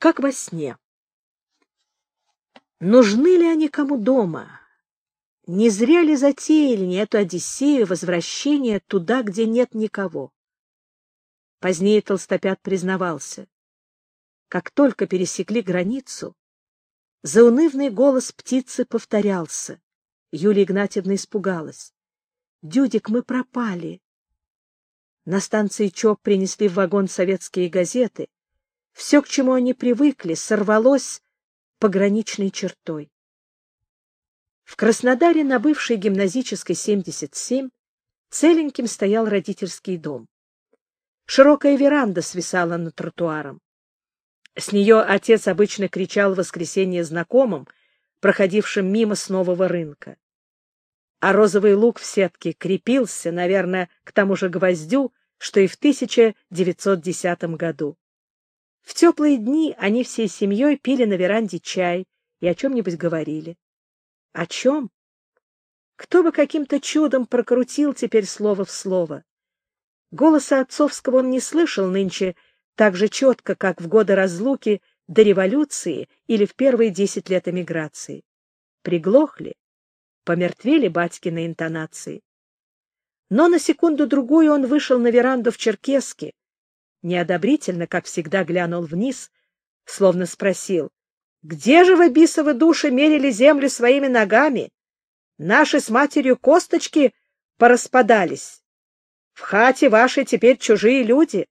как во сне. Нужны ли они кому дома? Не зря ли затеяли не эту Одиссею возвращения туда, где нет никого? Позднее Толстопят признавался. Как только пересекли границу, заунывный голос птицы повторялся. Юлия Игнатьевна испугалась. «Дюдик, мы пропали». На станции ЧОП принесли в вагон советские газеты. Все, к чему они привыкли, сорвалось пограничной чертой. В Краснодаре на бывшей гимназической 77 целеньким стоял родительский дом. Широкая веранда свисала над тротуаром. С нее отец обычно кричал в воскресенье знакомым, проходившим мимо с нового рынка. А розовый лук в сетке крепился, наверное, к тому же гвоздю, что и в 1910 году. В теплые дни они всей семьей пили на веранде чай и о чем-нибудь говорили. О чем? Кто бы каким-то чудом прокрутил теперь слово в слово. Голоса отцовского он не слышал нынче так же четко, как в годы разлуки до революции или в первые 10 лет эмиграции. Приглохли, помертвели батькины интонации. Но на секунду-другую он вышел на веранду в черкеске, неодобрительно, как всегда, глянул вниз, словно спросил: «Где же вы, бисовы души, мерили землю своими ногами? Наши с матерью косточки пораспадались. В хате вашей теперь чужие люди».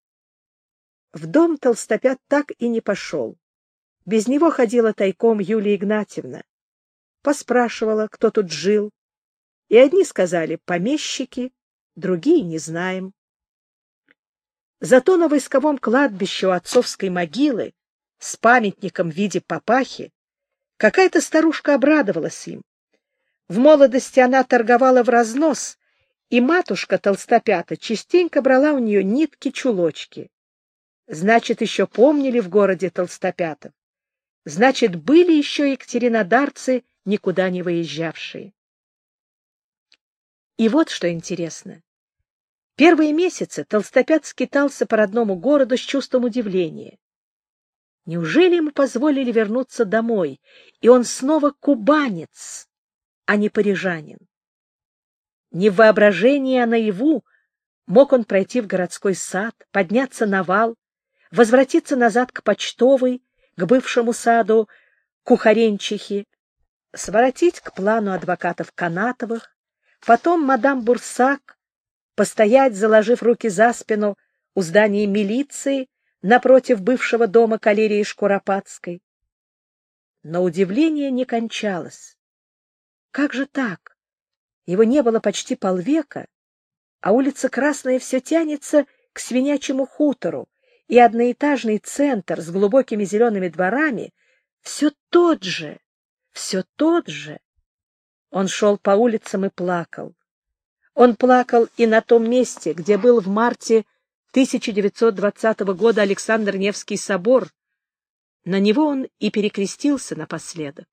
В дом Толстопят так и не пошел. Без него ходила тайком Юлия Игнатьевна. Поспрашивала, кто тут жил. И одни сказали помещики, другие не знаем. Зато на войсковом кладбище у отцовской могилы с памятником в виде папахи какая-то старушка обрадовалась им. В молодости она торговала в разнос, и матушка Толстопята частенько брала у нее нитки-чулочки. Значит, еще помнили в городе Толстопятов. Значит, были еще екатеринодарцы, никуда не выезжавшие. И вот что интересно. Первые месяцы Толстопят скитался по родному городу с чувством удивления. Неужели ему позволили вернуться домой, и он снова кубанец, а не парижанин? Не в воображении, а наяву мог он пройти в городской сад, подняться на вал, возвратиться назад к Почтовой, к бывшему саду Кухаренчихи, своротить к плану адвокатов Канатовых, потом мадам Бурсак, постоять, заложив руки за спину, у здания милиции напротив бывшего дома калерии Шкуропадской. Но удивление не кончалось. Как же так? Его не было почти полвека, а улица Красная все тянется к Свинячьему хутору, и одноэтажный центр с глубокими зелеными дворами все тот же, все тот же. Он шел по улицам и плакал. Он плакал и на том месте, где был в марте 1920 года Александр Невский собор. На него он и перекрестился напоследок.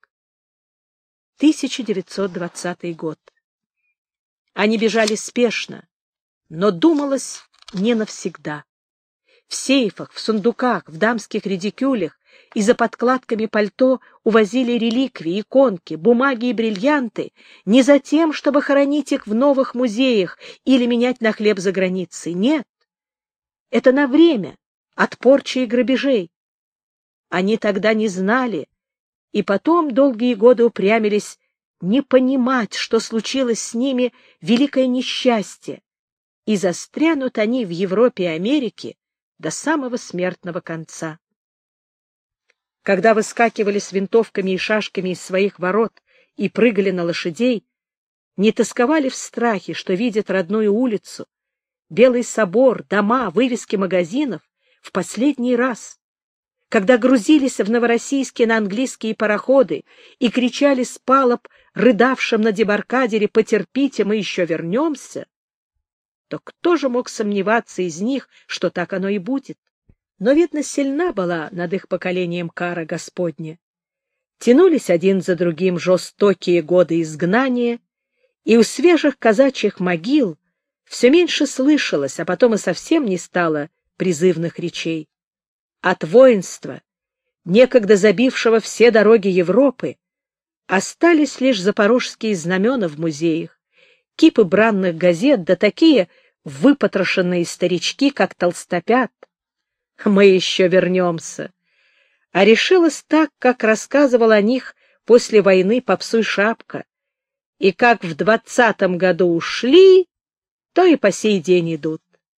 1920 год. Они бежали спешно, но думалось не навсегда. В сейфах, в сундуках, в дамских редикюлях и за подкладками пальто увозили реликвии, иконки, бумаги и бриллианты не за тем, чтобы хоронить их в новых музеях или менять на хлеб за границей. Нет, это на время, от порчи и грабежей. Они тогда не знали, и потом долгие годы упрямились не понимать, что случилось с ними великое несчастье, и застрянут они в Европе и Америке до самого смертного конца. Когда выскакивали с винтовками и шашками из своих ворот и прыгали на лошадей, не тосковали в страхе, что видят родную улицу, Белый собор, дома, вывески магазинов в последний раз. Когда грузились в Новороссийске на английские пароходы и кричали с палуб рыдавшим на дебаркадере «Потерпите, мы еще вернемся», то кто же мог сомневаться из них, что так оно и будет? Но, видно, сильна была над их поколением кара Господня. Тянулись один за другим жестокие годы изгнания, и у свежих казачьих могил все меньше слышалось, а потом и совсем не стало призывных речей. От воинства некогда забившего все дороги Европы, остались лишь запорожские знамена в музеях, кипы бранных газет, да такие выпотрошенные старички, как Толстопят. Мы еще вернемся. А решилось так, как рассказывал о них после войны Попсуй Шапка. И как в 20-м году ушли, то и по сей день идут.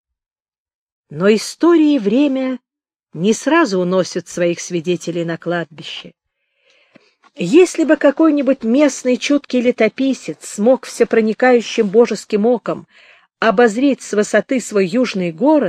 Но история и время не сразу уносят своих свидетелей на кладбище. Если бы какой-нибудь местный чуткий летописец смог всепроникающим божеским оком обозреть с высоты свой южный город,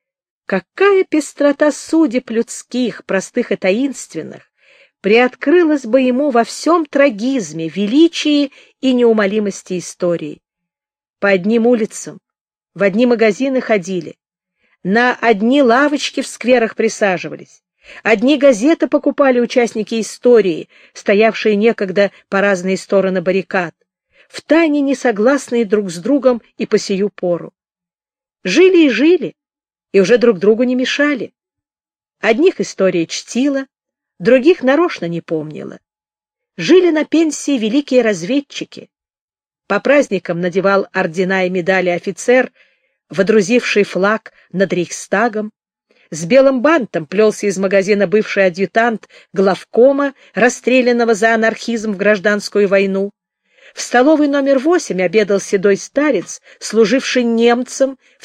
какая пестрота судеб людских, простых и таинственных, приоткрылась бы ему во всем трагизме, величии и неумолимости истории. По одним улицам, в одни магазины ходили, на одни лавочки в скверах присаживались, одни газеты покупали участники истории, стоявшие некогда по разные стороны баррикад, втайне несогласные друг с другом и по сию пору. Жили и жили, и уже друг другу не мешали. Одних история чтила, других нарочно не помнила. Жили на пенсии великие разведчики. По праздникам надевал ордена и медали офицер, водрузивший флаг над Рейхстагом. С белым бантом плелся из магазина бывший адъютант главкома, расстрелянного за анархизм в гражданскую войну. В столовой номер 8 обедал седой старец, служивший немцам в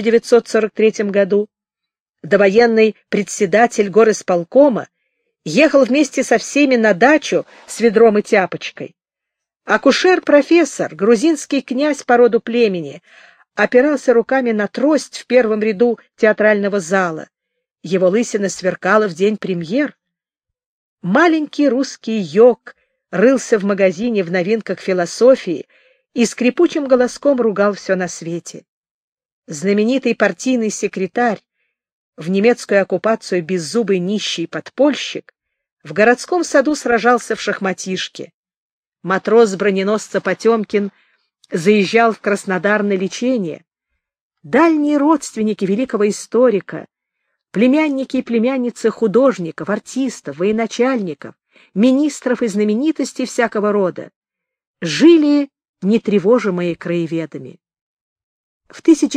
1943 году. Довоенный председатель горисполкома ехал вместе со всеми на дачу с ведром и тяпочкой. Акушер-профессор, грузинский князь по роду племени, опирался руками на трость в первом ряду театрального зала. Его лысина сверкала в день премьер. Маленький русский йог рылся в магазине в новинках философии и скрипучим голоском ругал все на свете. Знаменитый партийный секретарь, в немецкую оккупацию беззубый нищий подпольщик, в городском саду сражался в шахматишке. Матрос броненосца Потемкин заезжал в Краснодар на лечение. Дальние родственники великого историка, племянники и племянницы художников, артистов, военачальников, министров и знаменитостей всякого рода, жили нетревожимые краеведами. В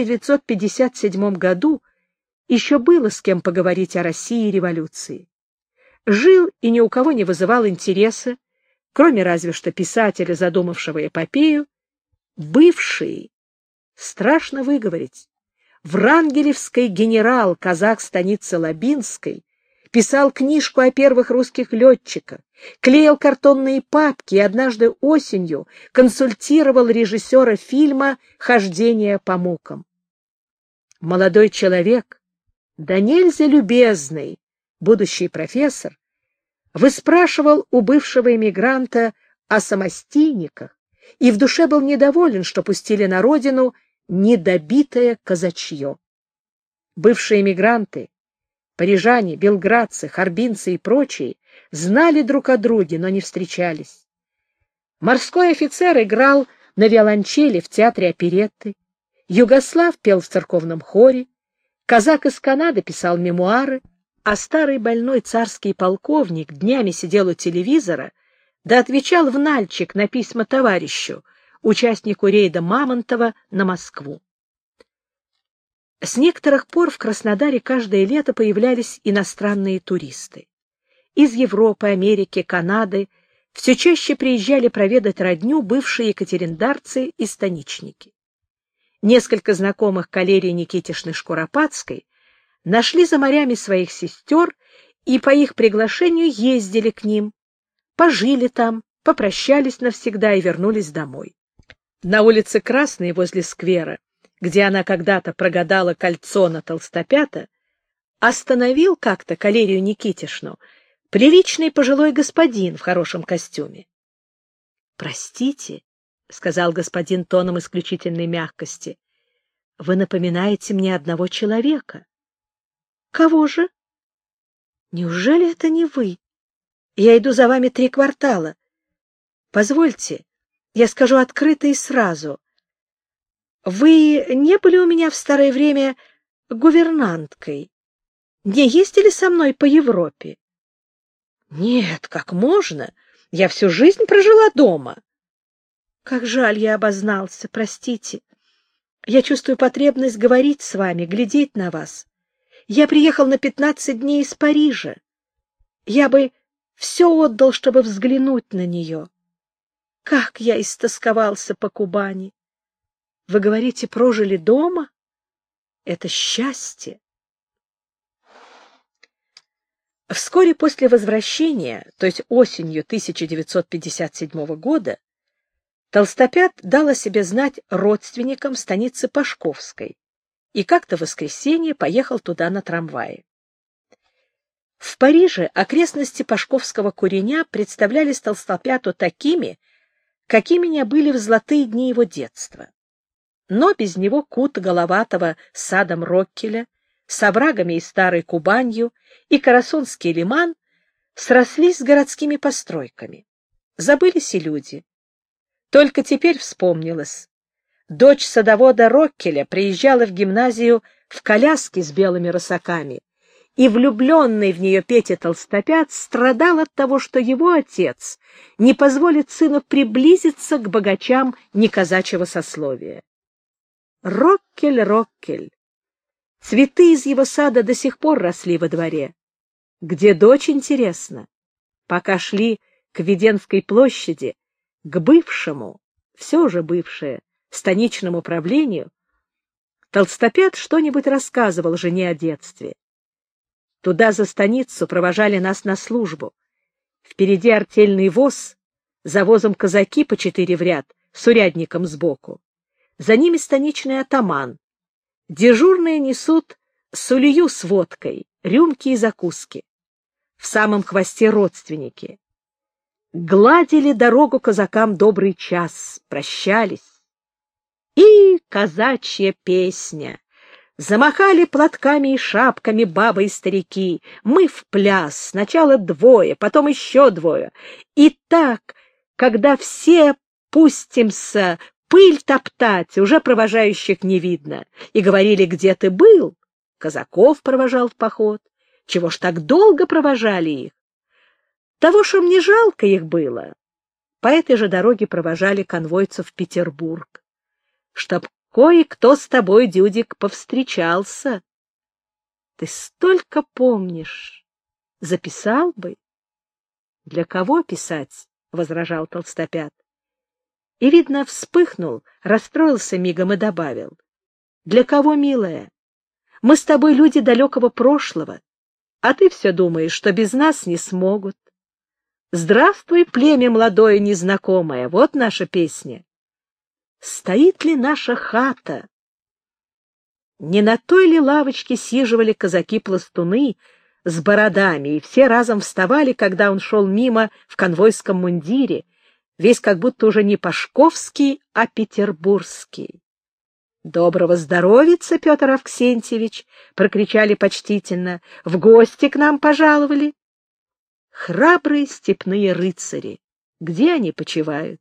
1957 году еще было с кем поговорить о России и революции. Жил и ни у кого не вызывал интереса, кроме разве что писателя, задумавшего эпопею, бывший, страшно выговорить, врангелевский генерал, казак станицы Лабинской, писал книжку о первых русских летчиках, клеил картонные папки и однажды осенью консультировал режиссера фильма «Хождение по мукам». Молодой человек, да нельзя любезный, будущий профессор, выспрашивал у бывшего эмигранта о самостийниках и в душе был недоволен, что пустили на родину недобитое казачье. Бывшие эмигранты, парижане, белградцы, харбинцы и прочие знали друг о друге, но не встречались. Морской офицер играл на виолончели в театре оперетты, югослав пел в церковном хоре, казак из Канады писал мемуары, а старый больной царский полковник днями сидел у телевизора да отвечал в нальчик на письма товарищу, участнику рейда Мамонтова на Москву. С некоторых пор в Краснодаре каждое лето появлялись иностранные туристы. Из Европы, Америки, Канады все чаще приезжали проведать родню бывшие екатериндарцы и станичники. Несколько знакомых Калерии Никитишны Шкуропадской нашли за морями своих сестер и по их приглашению ездили к ним, пожили там, попрощались навсегда и вернулись домой. На улице Красной возле сквера, где она когда-то прогадала кольцо на Толстопята, остановил как-то Калерию Никитишну приличный пожилой господин в хорошем костюме. — Простите, — сказал господин тоном исключительной мягкости, — вы напоминаете мне одного человека. — Кого же? — Неужели это не вы? Я иду за вами 3 квартала. Позвольте, я скажу открыто и сразу. Вы не были у меня в старое время гувернанткой? Не ездили со мной по Европе? Нет, как можно? Я всю жизнь прожила дома. Как жаль, я обознался, простите. Я чувствую потребность говорить с вами, глядеть на вас. Я приехал на 15 дней из Парижа. Я бы все отдал, чтобы взглянуть на нее. Как я истосковался по Кубани! Вы говорите, прожили дома? Это счастье. Вскоре после возвращения, то есть осенью 1957 года, Толстопят дал о себе знать родственникам в станице Пашковской и как-то в воскресенье поехал туда на трамвае. В Париже окрестности Пашковского куреня представлялись Толстопяту такими, какими они были в золотые дни его детства. Но без него кут головатого с садом Роккеля, с оврагами и старой Кубанью и Карасонский лиман срослись с городскими постройками. Забылись и люди. Только теперь вспомнилось. Дочь садовода Роккеля приезжала в гимназию в коляске с белыми рысаками, и влюбленный в нее Петя Толстопят страдал от того, что его отец не позволит сыну приблизиться к богачам неказачьего сословия. Роккель, Роккель. Цветы из его сада до сих пор росли во дворе. Где дочь, интересно? Пока шли к Введенской площади, к бывшему, все же бывшее, станичному правлению, Толстопят что-нибудь рассказывал жене о детстве. Туда за станицу провожали нас на службу. Впереди артельный воз, за возом казаки по 4 в ряд, с урядником сбоку. За ними станичный атаман. Дежурные несут сулью с водкой, рюмки и закуски. В самом хвосте родственники. Гладили дорогу казакам добрый час, прощались. И казачья песня. Замахали платками и шапками бабы и старики. Мы в пляс, сначала 2, потом еще 2. И так, когда все пустимся пыль топтать, уже провожающих не видно. И говорили, где ты был? Казаков провожал в поход. Чего ж так долго провожали их? Того, что мне жалко их было. По этой же дороге провожали конвойцев в Петербург. Чтоб кое-кто с тобой, Дюдик, повстречался. Ты столько помнишь. Записал бы. Для кого писать? — возражал Толстопят. И, видно, вспыхнул, расстроился мигом и добавил. Для кого, милая? Мы с тобой люди далекого прошлого, а ты все думаешь, что без нас не смогут. Здравствуй, племя молодое незнакомое, вот наша песня. Стоит ли наша хата? Не на той ли лавочке сиживали казаки-пластуны с бородами, и все разом вставали, когда он шел мимо в конвойском мундире, весь как будто уже не пашковский, а петербургский. — Доброго здоровица, Петр Авксентьевич! — прокричали почтительно. — В гости к нам пожаловали. Храбрые степные рыцари! Где они почивают?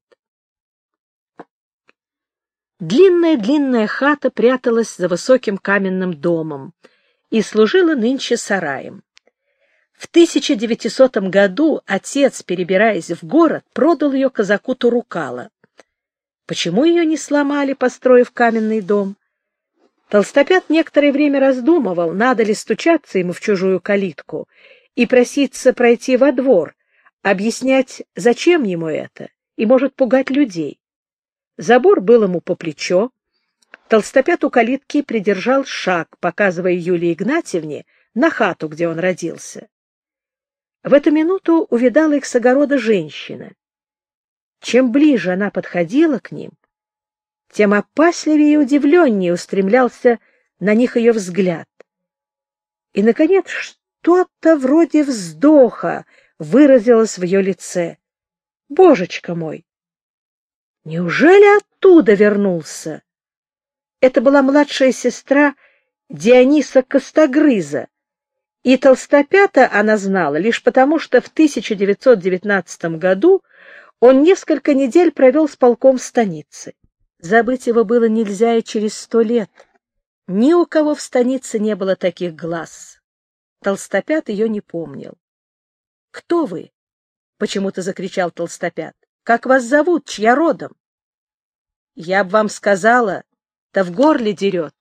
Длинная-длинная хата пряталась за высоким каменным домом и служила нынче сараем. В 1900 году отец, перебираясь в город, продал ее казаку Турукала. Почему ее не сломали, построив каменный дом? Толстопят некоторое время раздумывал, надо ли стучаться ему в чужую калитку и проситься пройти во двор, объяснять, зачем ему это, и может пугать людей. Забор был ему по плечо. Толстопят у калитки придержал шаг, показывая Юлии Игнатьевне на хату, где он родился. В эту минуту увидала их с огорода женщина. Чем ближе она подходила к ним, тем опасливее и удивленнее устремлялся на них ее взгляд. И, наконец, что-то вроде вздоха выразилось в ее лице. «Божечка мой! Неужели оттуда вернулся?» Это была младшая сестра Диониса Костогрыза, и Толстопята она знала лишь потому, что в 1919 году он несколько недель провел с полком в станице. Забыть его было нельзя и через 100 лет. Ни у кого в станице не было таких глаз. Толстопят ее не помнил. Кто вы? — почему-то закричал Толстопят. — Как вас зовут? Чья родом? — Я б вам сказала, да в горле дерет.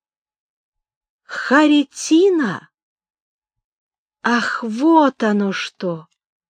— Харитина! Ах, вот оно что!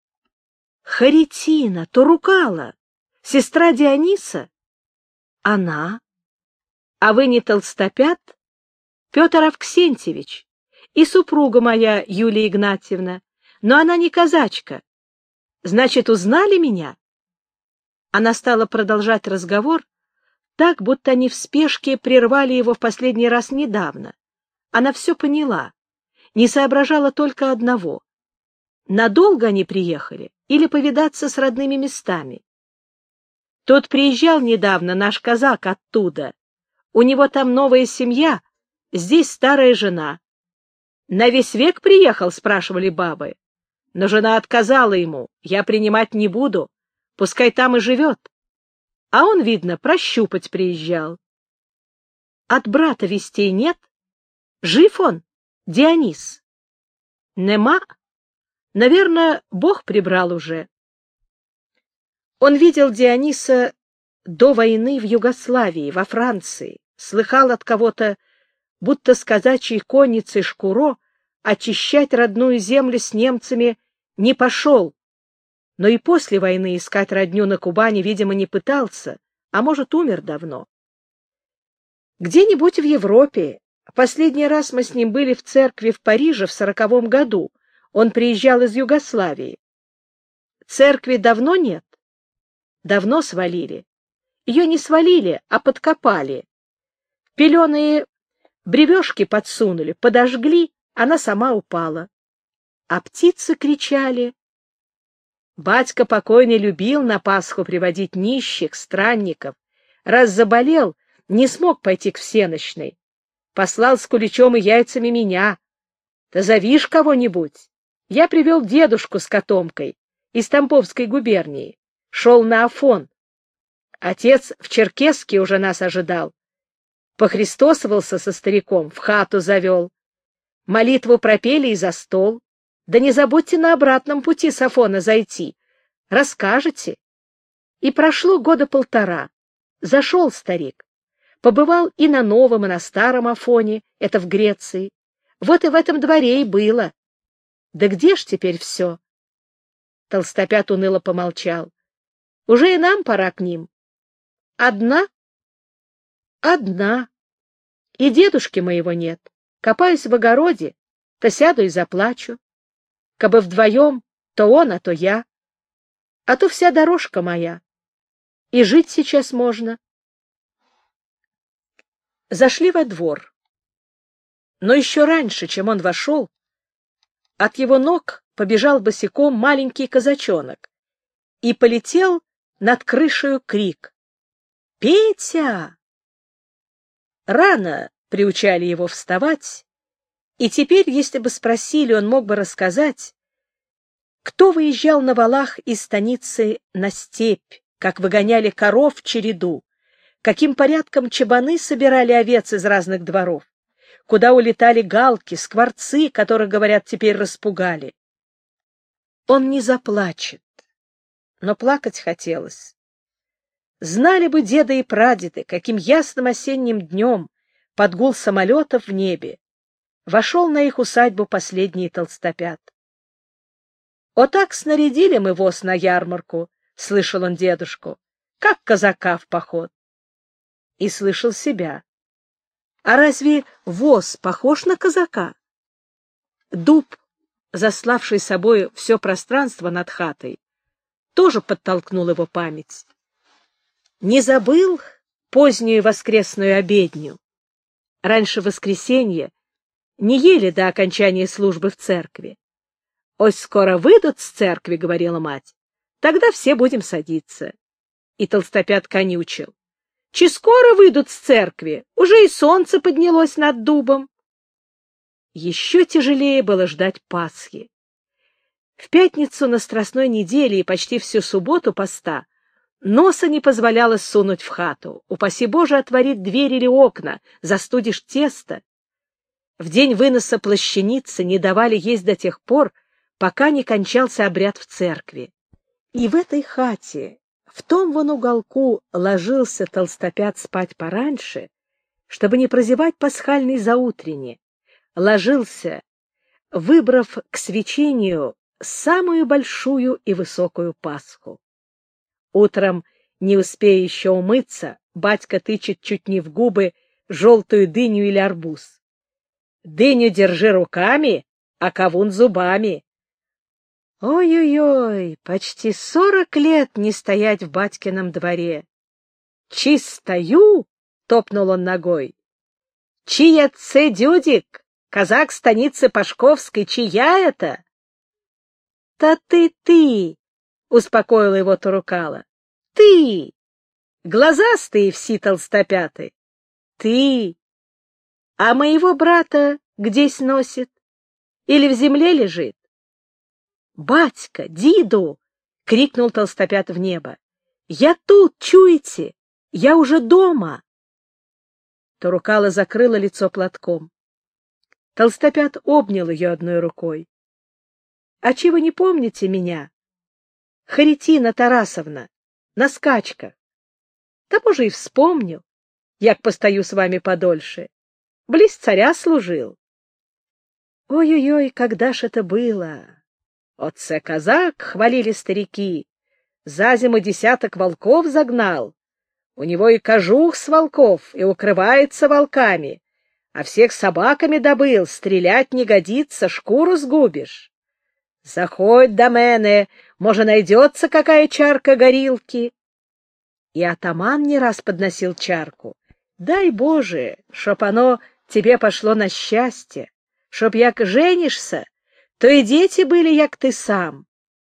Харитина, Турукала, сестра Диониса? Она? А вы не Толстопят? Петр Авксентьевич и супруга моя Юлия Игнатьевна, но она не казачка. Значит, узнали меня? Она стала продолжать разговор, так, будто они в спешке прервали его в последний раз недавно. Она все поняла, не соображала только одного. Надолго они приехали или повидаться с родными местами? Тут приезжал недавно наш казак оттуда. У него там новая семья, здесь старая жена. На весь век приехал, спрашивали бабы. Но жена отказала ему, я принимать не буду, пускай там и живет. А он, видно, прощупать приезжал. От брата вестей нет? Жив он, Дионис? Нема? Наверное, Бог прибрал уже. Он видел Диониса до войны в Югославии, во Франции, слыхал от кого-то, будто с казачьей конницей Шкуро очищать родную землю с немцами не пошел, но и после войны искать родню на Кубани, видимо, не пытался, а может, умер давно. Где-нибудь в Европе. Последний раз мы с ним были в церкви в Париже в 40-м году. Он приезжал из Югославии. Церкви давно нет? Давно свалили. Ее не свалили, а подкопали. Пеленые бревешки подсунули, подожгли, она сама упала. А птицы кричали. Батька покойный любил на Пасху приводить нищих, странников. Раз заболел, не смог пойти к всенощной. Послал с куличом и яйцами меня. Да зовишь кого-нибудь. Я привел дедушку с котомкой из Тамбовской губернии. Шел на Афон. Отец в Черкесске уже нас ожидал. Похристосовался со стариком, в хату завел. Молитву пропели и за стол. Да не забудьте на обратном пути с Афона зайти. Расскажете. И прошло года 1,5. Зашел старик. Побывал и на новом, и на старом Афоне, это в Греции. Вот и в этом дворе и было. Да где ж теперь все? Толстопят уныло помолчал. Уже и нам пора к ним. Одна? Одна. И дедушки моего нет. Копаюсь в огороде, то сяду и заплачу. Кабы вдвоем, то он, а то я. А то вся дорожка моя. И жить сейчас можно. Зашли во двор. Но еще раньше, чем он вошел, от его ног побежал босиком маленький казачонок и полетел над крышею крик: «Петя!» Рано приучали его вставать, и теперь, если бы спросили, он мог бы рассказать, кто выезжал на валах из станицы на степь, как выгоняли коров в череду, каким порядком чабаны собирали овец из разных дворов, куда улетали галки, скворцы, которых, говорят, теперь распугали. Он не заплачет, но плакать хотелось. Знали бы деды и прадеды, каким ясным осенним днем под гул самолетов в небе вошел на их усадьбу последний Толстопят. «О так снарядили мы воз на ярмарку», — слышал он дедушку, — «как казака в поход». И слышал себя. А разве воз похож на казака? Дуб, заславший собой все пространство над хатой, тоже подтолкнул его память. Не забыл позднюю воскресную обедню. Раньше воскресенья не ели до окончания службы в церкви. «Ось скоро выйдут с церкви, — говорила мать, — тогда все будем садиться». И Толстопят конючил: «Чи скоро выйдут с церкви? Уже и солнце поднялось над дубом». Еще тяжелее было ждать Пасхи. В пятницу на Страстной неделе и почти всю субботу поста носа не позволяло сунуть в хату. Упаси Боже, отворить дверь или окна, застудишь тесто. В день выноса плащаницы не давали есть до тех пор, пока не кончался обряд в церкви. И в этой хате, в том вон уголку, ложился Толстопят спать пораньше, чтобы не прозевать пасхальной заутренне, ложился, выбрав к свечению самую большую и высокую Пасху. Утром, не успея еще умыться, батька тычет чуть не в губы желтую дыню или арбуз. «Дыню держи руками, а кавун зубами». Ой-ой-ой, почти 40 лет не стоять в батькином дворе. «Чи стою?» — топнул он ногой. «Чия це дюдик? Казак станицы Пашковской, чья это?» «Та ты!» — успокоила его Турукала. «Ты! Глазастые все толстопяты! Ты! А моего брата гдесь носит? Или в земле лежит?» «Батька, диду!» — крикнул Толстопят в небо. «Я тут, чуете? Я уже дома!» Турукала закрыла лицо платком. Толстопят обнял ее одной рукой. — А чего не помните меня? Харитина Тарасовна, на скачках. Да, може, и вспомню, як постою с вами подольше. Близ царя служил. Ой-ой-ой, когда ж это было? Оце казак, хвалили старики. За зиму 10 волков загнал. У него и кожух с волков, и укрывается волками. А всех собаками добыл, стрелять не годится, шкуру сгубишь. Заходь до мене, може, найдется какая чарка горилки. И атаман не раз подносил чарку. Дай Боже, чтоб оно тебе пошло на счастье, чтоб як женишься, то и дети были, як ты сам.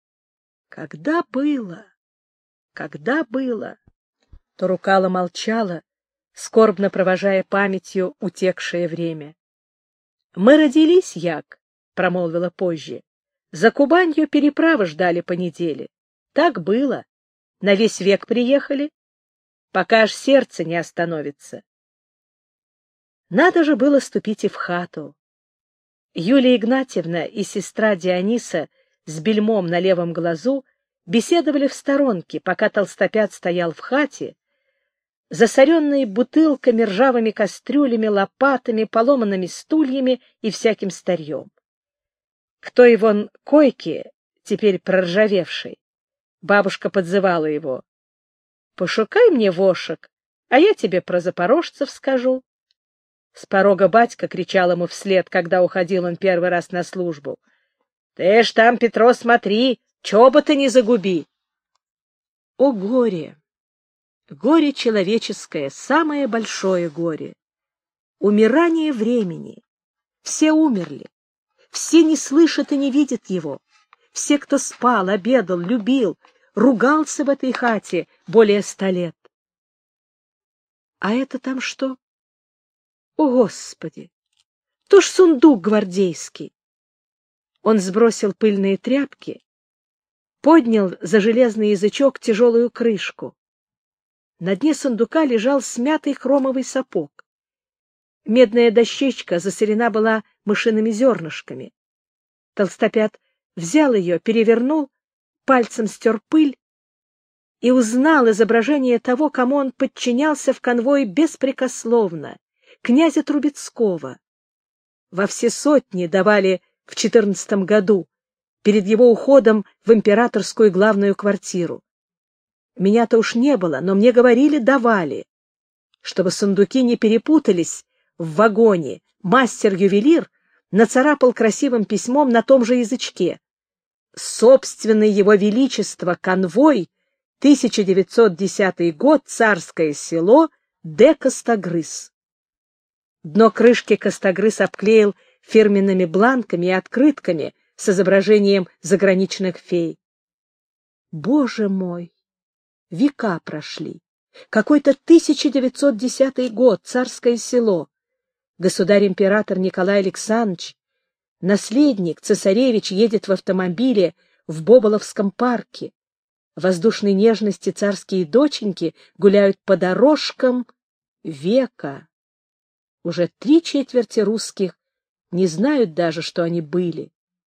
Когда было? Когда было? Турукала молчала, скорбно провожая памятью утекшее время. — Мы родились, як, — промолвила позже. — За Кубанью переправы ждали по неделе. Так было. На весь век приехали, пока аж сердце не остановится. Надо же было ступить и в хату. Юлия Игнатьевна и сестра Диониса с бельмом на левом глазу беседовали в сторонке, пока Толстопят стоял в хате, засоренные бутылками, ржавыми кастрюлями, лопатами, поломанными стульями и всяким старьем. К той вон койке, теперь проржавевшей, бабушка подзывала его. — Пошукай мне вошек, а я тебе про запорожцев скажу. С порога батька кричал ему вслед, когда уходил он первый раз на службу. — Ты ж там, Петро, смотри, чобота не загуби. О горе! Горе человеческое, самое большое горе. Умирание времени. Все умерли. Все не слышат и не видят его. Все, кто спал, обедал, любил, ругался в этой хате более 100 лет. А это там что? О, Господи! То ж сундук гвардейский. Он сбросил пыльные тряпки, поднял за железный язычок тяжелую крышку. На дне сундука лежал смятый хромовый сапог. Медная дощечка засорена была мышиными зернышками. Толстопят взял ее, перевернул, пальцем стер пыль и узнал изображение того, кому он подчинялся в конвое беспрекословно, князя Трубецкого. Во все сотни давали в 14 году, перед его уходом в императорскую главную квартиру. Меня-то уж не было, но мне говорили, давали. Чтобы сундуки не перепутались в вагоне, мастер-ювелир нацарапал красивым письмом на том же язычке: «Собственный его величество конвой, 1910 год, Царское село, Д. Костогрыз». Дно крышки Костогрыз обклеил фирменными бланками и открытками с изображением заграничных фей. Боже мой! Века прошли. Какой-то 1910 год, Царское село. Государь-император Николай Александрович, наследник, цесаревич, едет в автомобиле в Боболовском парке. Воздушной нежности царские доченьки гуляют по дорожкам века. Уже 3/4 русских не знают даже, что они были.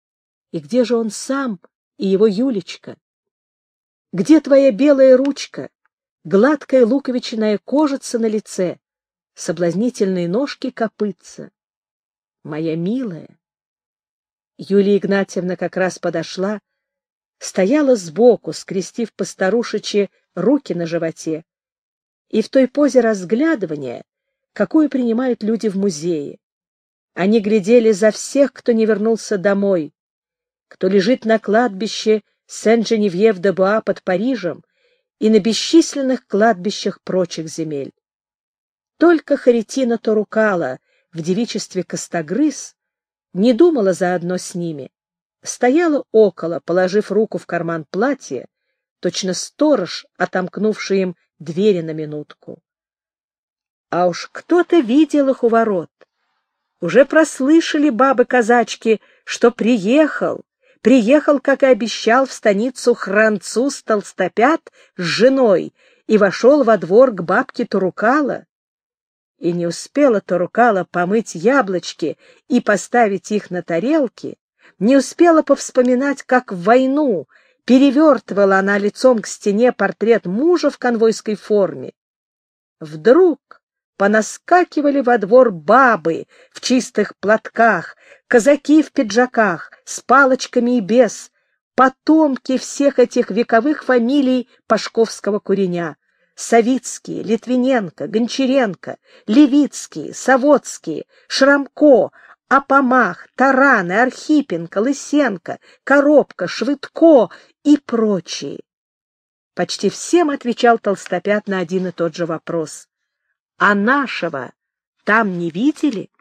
И где же он сам и его Юлечка? Где твоя белая ручка, гладкая луковичная кожица на лице, соблазнительные ножки копытца? Моя милая. Юлия Игнатьевна как раз подошла, стояла сбоку, скрестив по-старушечи руки на животе, и в той позе разглядывания, какую принимают люди в музее. Они глядели за всех, кто не вернулся домой, кто лежит на кладбище Сен-Женевьев-де-Буа под Парижем и на бесчисленных кладбищах прочих земель. Только Харитина Торукала в девичестве Костогрыз не думала заодно с ними, стояла около, положив руку в карман платья, точно сторож, отомкнувший им двери на минутку. А уж кто-то видел их у ворот. Уже прослышали бабы-казачки, что приехал, как и обещал, в станицу француз Толстопят с женой и вошел во двор к бабке Торукала. И не успела Торукала помыть яблочки и поставить их на тарелки, не успела повспоминать, как в войну перевертывала она лицом к стене портрет мужа в конвойской форме. Вдруг понаскакивали во двор бабы в чистых платках, казаки в пиджаках, с палочками и без, потомки всех этих вековых фамилий пашковского куреня: Савицкие, Литвиненко, Гончаренко, Левицкие, Савоцкие, Шрамко, Апомах, Тараны, Архипенко, Лысенко, Коробка, Швыдко и прочие. Почти всем отвечал Толстопят на один и тот же вопрос: «А нашего там не видели?»